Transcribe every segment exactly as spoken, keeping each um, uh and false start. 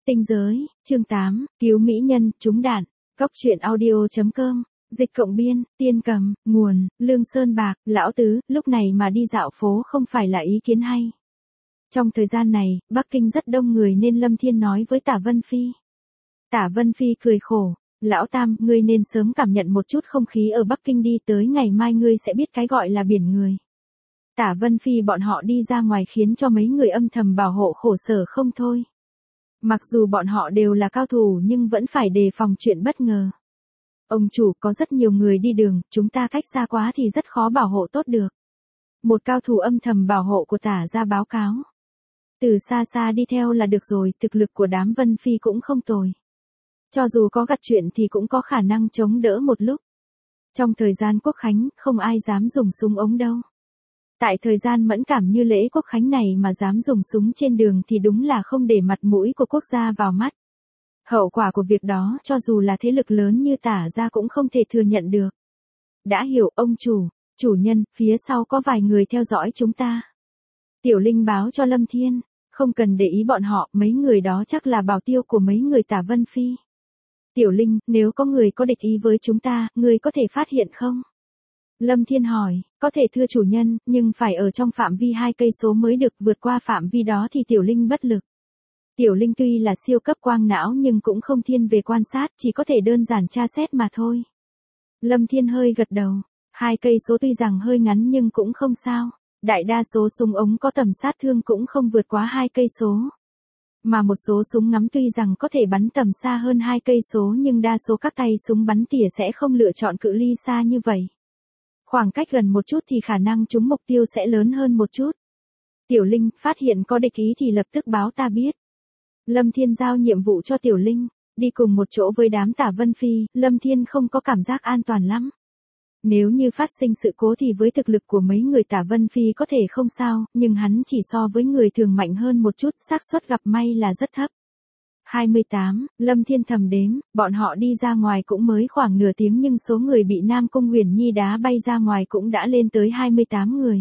Tinh giới, chương tám, cứu mỹ nhân, trúng đạn, Cóc truyện audio chấm com, dịch cộng biên, tiên cầm, nguồn, Lương Sơn Bạc, lão tứ, lúc này mà đi dạo phố không phải là ý kiến hay. Trong thời gian này, Bắc Kinh rất đông người nên Lâm Thiên nói với Tả Vân Phi. Tả Vân Phi cười khổ, lão Tam, ngươi nên sớm cảm nhận một chút không khí ở Bắc Kinh đi, tới ngày mai ngươi sẽ biết cái gọi là biển người. Tả Vân Phi bọn họ đi ra ngoài khiến cho mấy người âm thầm bảo hộ khổ sở không thôi. Mặc dù bọn họ đều là cao thủ nhưng vẫn phải đề phòng chuyện bất ngờ. Ông chủ, có rất nhiều người đi đường, chúng ta cách xa quá thì rất khó bảo hộ tốt được. Một cao thủ âm thầm bảo hộ của Tả ra báo cáo. Từ xa xa đi theo là được rồi, thực lực của đám Vân Phi cũng không tồi. Cho dù có gặp chuyện thì cũng có khả năng chống đỡ một lúc. Trong thời gian Quốc Khánh, không ai dám dùng súng ống đâu. Tại thời gian mẫn cảm như lễ Quốc Khánh này mà dám dùng súng trên đường thì đúng là không để mặt mũi của quốc gia vào mắt. Hậu quả của việc đó cho dù là thế lực lớn như Tả ra cũng không thể thừa nhận được. Đã hiểu ông chủ, chủ nhân, phía sau có vài người theo dõi chúng ta. Tiểu Linh báo cho Lâm Thiên, không cần để ý bọn họ, mấy người đó chắc là bảo tiêu của mấy người Tả Vân Phi. Tiểu Linh, nếu có người có địch ý với chúng ta, người có thể phát hiện không? Lâm Thiên hỏi, có thể thưa chủ nhân, nhưng phải ở trong phạm vi hai cây số mới được, vượt qua phạm vi đó thì Tiểu Linh bất lực. Tiểu Linh tuy là siêu cấp quang não nhưng cũng không thiên về quan sát, chỉ có thể đơn giản tra xét mà thôi. Lâm Thiên hơi gật đầu, hai cây số tuy rằng hơi ngắn nhưng cũng không sao, đại đa số súng ống có tầm sát thương cũng không vượt quá hai cây số. Mà một số súng ngắm tuy rằng có thể bắn tầm xa hơn hai cây số nhưng đa số các tay súng bắn tỉa sẽ không lựa chọn cự ly xa như vậy. Khoảng cách gần một chút thì khả năng trúng mục tiêu sẽ lớn hơn một chút. Tiểu Linh, phát hiện có địch ý thì lập tức báo ta biết. Lâm Thiên giao nhiệm vụ cho Tiểu Linh, đi cùng một chỗ với đám Tả Vân Phi, Lâm Thiên không có cảm giác an toàn lắm. Nếu như phát sinh sự cố thì với thực lực của mấy người Tả Vân Phi có thể không sao, nhưng hắn chỉ so với người thường mạnh hơn một chút, xác suất gặp may là rất thấp. hai mươi tám, Lâm Thiên thầm đếm, bọn họ đi ra ngoài cũng mới khoảng nửa tiếng nhưng số người bị Nam Cung Uyển Nhi đá bay ra ngoài cũng đã lên tới hai mươi tám người.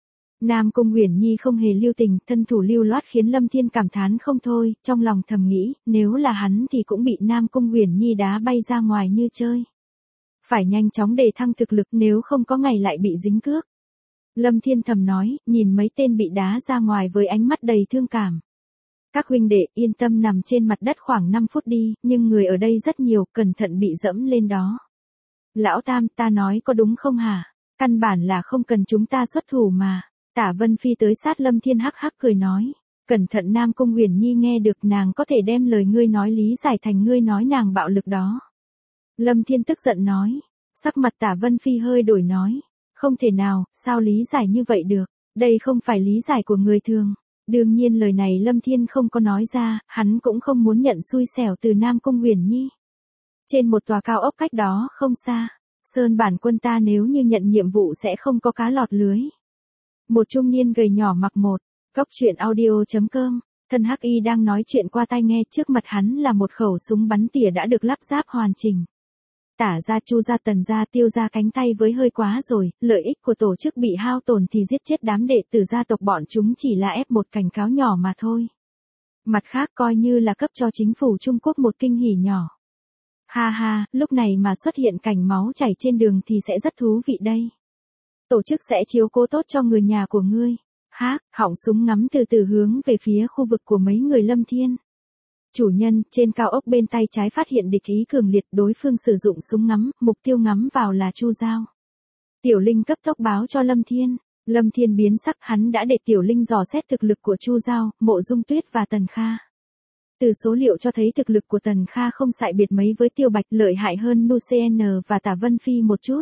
Nam Cung Uyển Nhi không hề lưu tình, thân thủ lưu loát khiến Lâm Thiên cảm thán không thôi, trong lòng thầm nghĩ, nếu là hắn thì cũng bị Nam Cung Uyển Nhi đá bay ra ngoài như chơi. Phải nhanh chóng đề thăng thực lực nếu không có ngày lại bị dính cước. Lâm Thiên thầm nói, nhìn mấy tên bị đá ra ngoài với ánh mắt đầy thương cảm. Các huynh đệ yên tâm nằm trên mặt đất khoảng năm phút đi, nhưng người ở đây rất nhiều, cẩn thận bị dẫm lên đó. Lão Tam, ta nói có đúng không hả? Căn bản là không cần chúng ta xuất thủ mà. Tả Vân Phi tới sát Lâm Thiên hắc hắc cười nói. Cẩn thận, Nam Cung Uyển Nhi nghe được, nàng có thể đem lời ngươi nói lý giải thành ngươi nói nàng bạo lực đó. Lâm Thiên tức giận nói. Sắc mặt Tả Vân Phi hơi đổi nói. Không thể nào, sao lý giải như vậy được, đây không phải lý giải của người thường. Đương nhiên lời này Lâm Thiên không có nói ra, hắn cũng không muốn nhận xui xẻo từ Nam Cung Uyển Nhi. Trên một tòa cao ốc cách đó không xa, Sơn bản quân ta nếu như nhận nhiệm vụ sẽ không có cá lọt lưới. Một trung niên gầy nhỏ mặc một, Cóc truyện audio chấm com, thân hắc y đang nói chuyện qua tai nghe, trước mặt hắn là một khẩu súng bắn tỉa đã được lắp ráp hoàn chỉnh. Tả ra, Chu ra, Tần ra, Tiêu ra cánh tay với hơi quá rồi, lợi ích của tổ chức bị hao tổn thì giết chết đám đệ tử gia tộc bọn chúng chỉ là ép một cảnh cáo nhỏ mà thôi. Mặt khác coi như là cấp cho chính phủ Trung Quốc một kinh hỉ nhỏ. Ha ha, lúc này mà xuất hiện cảnh máu chảy trên đường thì sẽ rất thú vị đây. Tổ chức sẽ chiếu cố tốt cho người nhà của ngươi. Hác, họng súng ngắm từ từ hướng về phía khu vực của mấy người Lâm Thiên. Chủ nhân, trên cao ốc bên tay trái phát hiện địch ý cường liệt, đối phương sử dụng súng ngắm, mục tiêu ngắm vào là Chu Giao. Tiểu Linh cấp tốc báo cho Lâm Thiên. Lâm Thiên biến sắc, hắn đã để Tiểu Linh dò xét thực lực của Chu Giao, Mộ Dung Tuyết và Tần Kha. Từ số liệu cho thấy thực lực của Tần Kha không sải biệt mấy với Tiêu Bạch, lợi hại hơn Nu xê en và Tả Vân Phi một chút.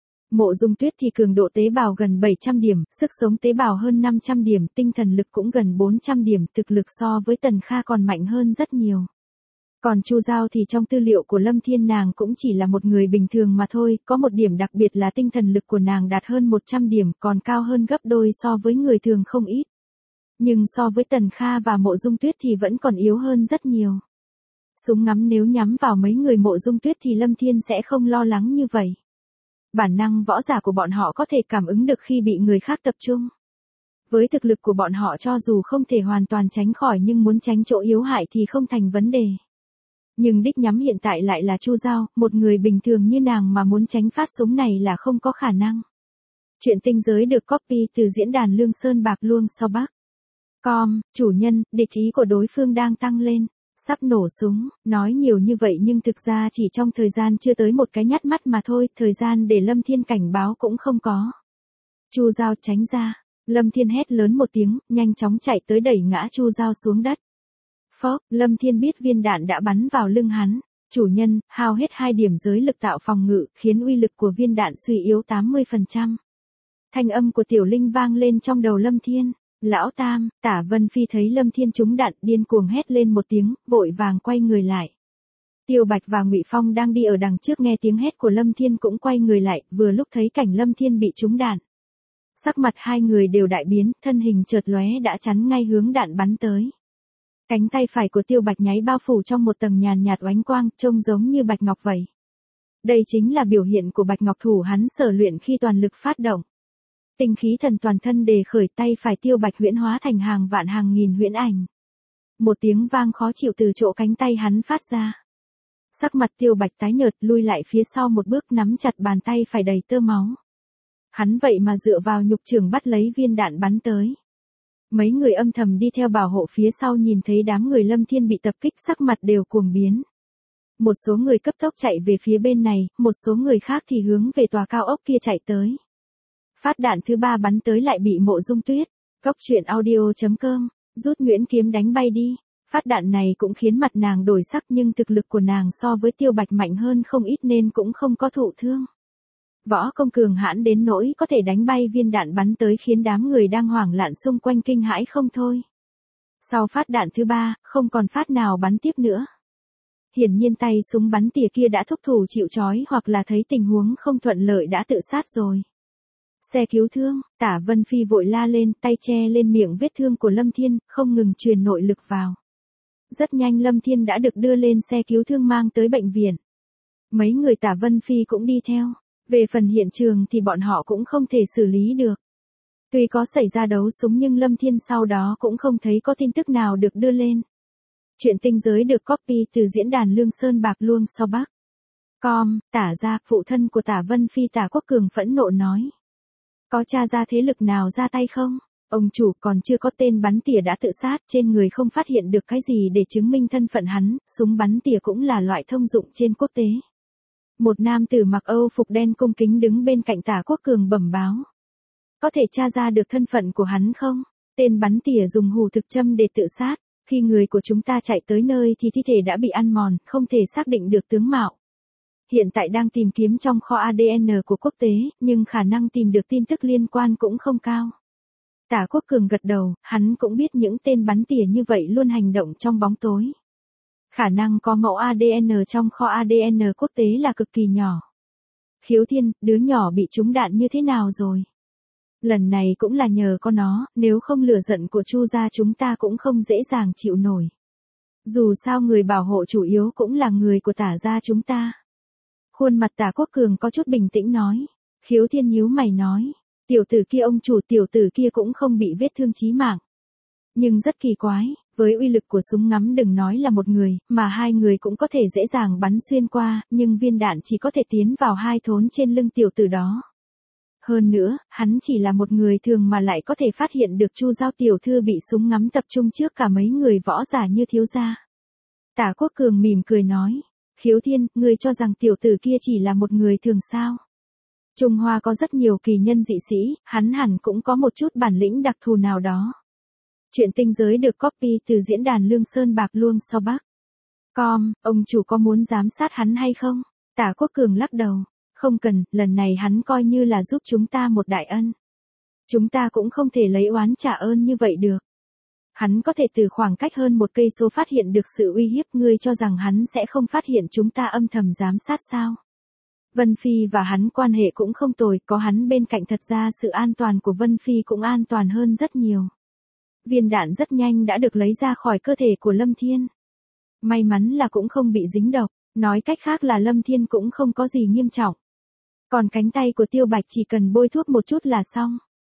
Mộ Dung Tuyết thì cường độ tế bào gần bảy trăm điểm, sức sống tế bào hơn năm trăm điểm, tinh thần lực cũng gần bốn trăm điểm, thực lực so với Tần Kha còn mạnh hơn rất nhiều. Còn Chu Giao thì trong tư liệu của Lâm Thiên nàng cũng chỉ là một người bình thường mà thôi, có một điểm đặc biệt là tinh thần lực của nàng đạt hơn một trăm điểm, còn cao hơn gấp đôi so với người thường không ít. Nhưng so với Tần Kha và Mộ Dung Tuyết thì vẫn còn yếu hơn rất nhiều. Súng ngắm nếu nhắm vào mấy người Mộ Dung Tuyết thì Lâm Thiên sẽ không lo lắng như vậy. Bản năng võ giả của bọn họ có thể cảm ứng được khi bị người khác tập trung. Với thực lực của bọn họ cho dù không thể hoàn toàn tránh khỏi nhưng muốn tránh chỗ yếu hại thì không thành vấn đề. Nhưng đích nhắm hiện tại lại là Chu Giao, một người bình thường như nàng mà muốn tránh phát súng này là không có khả năng. Chuyện tinh giới được copy từ diễn đàn Lương Sơn Bạc Luông sau Bắc. Com, chủ nhân, địch ý của đối phương đang tăng lên, sắp nổ súng, nói nhiều như vậy nhưng thực ra chỉ trong thời gian chưa tới một cái nhát mắt mà thôi, thời gian để Lâm Thiên cảnh báo cũng không có. Chu Giao tránh ra, Lâm Thiên hét lớn một tiếng, nhanh chóng chạy tới đẩy ngã Chu Giao xuống đất. Phốc, Lâm Thiên biết viên đạn đã bắn vào lưng hắn, chủ nhân, hao hết hai điểm giới lực tạo phòng ngự, khiến uy lực của viên đạn suy yếu tám mươi phần trăm. Thanh âm của Tiểu Linh vang lên trong đầu Lâm Thiên. Lão Tam, Tả Vân Phi thấy Lâm Thiên trúng đạn, điên cuồng hét lên một tiếng, vội vàng quay người lại. Tiêu Bạch và Ngụy Phong đang đi ở đằng trước nghe tiếng hét của Lâm Thiên cũng quay người lại, vừa lúc thấy cảnh Lâm Thiên bị trúng đạn. Sắc mặt hai người đều đại biến, thân hình chợt lóe đã chắn ngay hướng đạn bắn tới. Cánh tay phải của Tiêu Bạch nháy bao phủ trong một tầng nhàn nhạt oánh quang, trông giống như bạch ngọc vậy. Đây chính là biểu hiện của bạch ngọc thủ hắn sở luyện khi toàn lực phát động. Tinh khí thần toàn thân đề khởi, tay phải Tiêu Bạch huyễn hóa thành hàng vạn hàng nghìn huyễn ảnh. Một tiếng vang khó chịu từ chỗ cánh tay hắn phát ra. Sắc mặt Tiêu Bạch tái nhợt, lui lại phía sau một bước, nắm chặt bàn tay phải đầy tơ máu. Hắn vậy mà dựa vào nhục trưởng bắt lấy viên đạn bắn tới. Mấy người âm thầm đi theo bảo hộ phía sau nhìn thấy đám người Lâm Thiên bị tập kích, sắc mặt đều cuồng biến. Một số người cấp tốc chạy về phía bên này, một số người khác thì hướng về tòa cao ốc kia chạy tới. Phát đạn thứ ba bắn tới lại bị Mộ Dung Tuyết. Cốc truyện audio chấm com, rút Nguyễn kiếm đánh bay đi. Phát đạn này cũng khiến mặt nàng đổi sắc nhưng thực lực của nàng so với Tiêu Bạch mạnh hơn không ít nên cũng không có thụ thương. Võ công cường hãn đến nỗi có thể đánh bay viên đạn bắn tới khiến đám người đang hoảng loạn xung quanh kinh hãi không thôi. Sau phát đạn thứ ba, không còn phát nào bắn tiếp nữa. Hiển nhiên tay súng bắn tỉa kia đã thúc thủ chịu trói hoặc là thấy tình huống không thuận lợi đã tự sát rồi. Xe cứu thương, Tả Vân Phi vội la lên, tay che lên miệng vết thương của Lâm Thiên, không ngừng truyền nội lực vào. Rất nhanh Lâm Thiên đã được đưa lên xe cứu thương mang tới bệnh viện. Mấy người Tả Vân Phi cũng đi theo. Về phần hiện trường thì bọn họ cũng không thể xử lý được. Tuy có xảy ra đấu súng nhưng Lâm Thiên sau đó cũng không thấy có tin tức nào được đưa lên. Chuyện tinh giới được copy từ diễn đàn Lương Sơn Bạc Luông sau Bắc. Com, Tả gia, phụ thân của Tả Vân Phi Tả Quốc Cường phẫn nộ nói. Có tra ra thế lực nào ra tay không? Ông chủ còn chưa có tên bắn tỉa đã tự sát, trên người không phát hiện được cái gì để chứng minh thân phận hắn, súng bắn tỉa cũng là loại thông dụng trên quốc tế. Một nam tử mặc Âu phục đen cung kính đứng bên cạnh Tả Quốc Cường bẩm báo. Có thể tra ra được thân phận của hắn không? Tên bắn tỉa dùng hủ thực châm để tự sát, khi người của chúng ta chạy tới nơi thì thi thể đã bị ăn mòn, không thể xác định được tướng mạo. Hiện tại đang tìm kiếm trong kho a đê en của quốc tế, nhưng khả năng tìm được tin tức liên quan cũng không cao. Tả Quốc Cường gật đầu, hắn cũng biết những tên bắn tỉa như vậy luôn hành động trong bóng tối. Khả năng có mẫu a đê en trong kho a đê en quốc tế là cực kỳ nhỏ. Khiếu Thiên, đứa nhỏ bị trúng đạn như thế nào rồi? Lần này cũng là nhờ có nó, nếu không lửa giận của Chu gia chúng ta cũng không dễ dàng chịu nổi. Dù sao người bảo hộ chủ yếu cũng là người của Tả gia chúng ta. Khuôn mặt Tả Quốc Cường có chút bình tĩnh nói. Khiếu Thiên nhíu mày nói. Tiểu tử kia ông chủ tiểu tử kia cũng không bị vết thương chí mạng. Nhưng rất kỳ quái, với uy lực của súng ngắm đừng nói là một người, mà hai người cũng có thể dễ dàng bắn xuyên qua, nhưng viên đạn chỉ có thể tiến vào hai thốn trên lưng tiểu tử đó. Hơn nữa, hắn chỉ là một người thường mà lại có thể phát hiện được Chu Giao tiểu thư bị súng ngắm tập trung trước cả mấy người võ giả như thiếu gia. Tả Quốc Cường mỉm cười nói. Khiếu Thiên, ngươi cho rằng tiểu tử kia chỉ là một người thường sao? Trung Hoa có rất nhiều kỳ nhân dị sĩ, hắn hẳn cũng có một chút bản lĩnh đặc thù nào đó. Chuyện tinh giới được copy từ diễn đàn Lương Sơn Bạc Luông sau Bắc. Com, ông chủ có muốn giám sát hắn hay không? Tả Quốc Cường lắc đầu. Không cần, lần này hắn coi như là giúp chúng ta một đại ân. Chúng ta cũng không thể lấy oán trả ơn như vậy được. Hắn có thể từ khoảng cách hơn một cây số phát hiện được sự uy hiếp, ngươi cho rằng hắn sẽ không phát hiện chúng ta âm thầm giám sát sao? Vân Phi và hắn quan hệ cũng không tồi, có hắn bên cạnh thật ra sự an toàn của Vân Phi cũng an toàn hơn rất nhiều. Viên đạn rất nhanh đã được lấy ra khỏi cơ thể của Lâm Thiên. May mắn là cũng không bị dính độc, nói cách khác là Lâm Thiên cũng không có gì nghiêm trọng. Còn cánh tay của Tiêu Bạch chỉ cần bôi thuốc một chút là xong.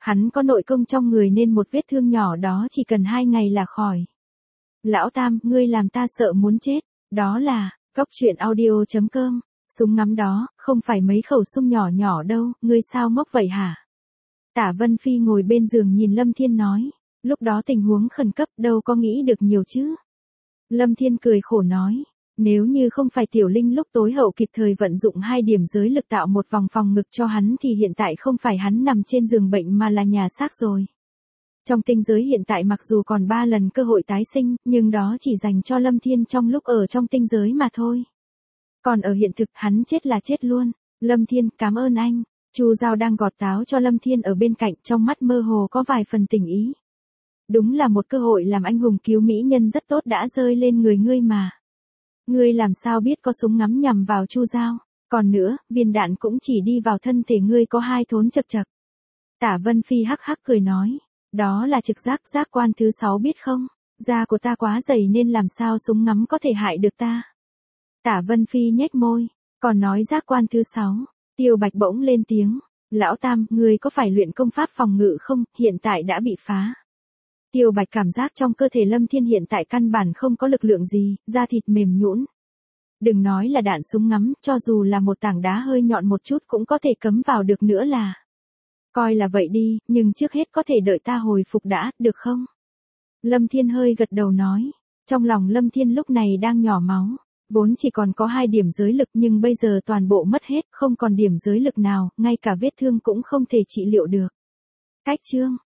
Hắn có nội công trong người nên một vết thương nhỏ đó chỉ cần hai ngày là khỏi. Lão Tam, ngươi làm ta sợ muốn chết. Đó là, cốc truyện audio chấm com. Súng ngắm đó, không phải mấy khẩu súng nhỏ nhỏ đâu, ngươi sao ngốc vậy hả? Tả Vân Phi ngồi bên giường nhìn Lâm Thiên nói. Lúc đó tình huống khẩn cấp đâu có nghĩ được nhiều chứ. Lâm Thiên cười khổ nói. Nếu như không phải Tiểu Linh lúc tối hậu kịp thời vận dụng hai điểm giới lực tạo một vòng phòng ngực cho hắn thì hiện tại không phải hắn nằm trên giường bệnh mà là nhà xác rồi. Trong tinh giới hiện tại mặc dù còn ba lần cơ hội tái sinh, nhưng đó chỉ dành cho Lâm Thiên trong lúc ở trong tinh giới mà thôi. Còn ở hiện thực hắn chết là chết luôn. Lâm Thiên, cảm ơn anh. Chu Giao đang gọt táo cho Lâm Thiên ở bên cạnh, trong mắt mơ hồ có vài phần tình ý. Đúng là một cơ hội làm anh hùng cứu mỹ nhân rất tốt đã rơi lên người ngươi mà. Ngươi làm sao biết có súng ngắm nhằm vào Chu Giao, còn nữa, viên đạn cũng chỉ đi vào thân thể ngươi có hai thốn chật chật. Tả Vân Phi hắc hắc cười nói, đó là trực giác giác quan thứ sáu biết không, da của ta quá dày nên làm sao súng ngắm có thể hại được ta. Tả Vân Phi nhếch môi, còn nói giác quan thứ sáu, Tiêu Bạch bỗng lên tiếng, lão Tam, ngươi có phải luyện công pháp phòng ngự không, hiện tại đã bị phá. Tiêu Bạch cảm giác trong cơ thể Lâm Thiên hiện tại căn bản không có lực lượng gì, da thịt mềm nhũn. Đừng nói là đạn súng ngắm, cho dù là một tảng đá hơi nhọn một chút cũng có thể cấm vào được nữa là. Coi là vậy đi, nhưng trước hết có thể đợi ta hồi phục đã, được không? Lâm Thiên hơi gật đầu nói. Trong lòng Lâm Thiên lúc này đang nhỏ máu, vốn chỉ còn có hai điểm giới lực nhưng bây giờ toàn bộ mất hết, không còn điểm giới lực nào, ngay cả vết thương cũng không thể trị liệu được. Cách chương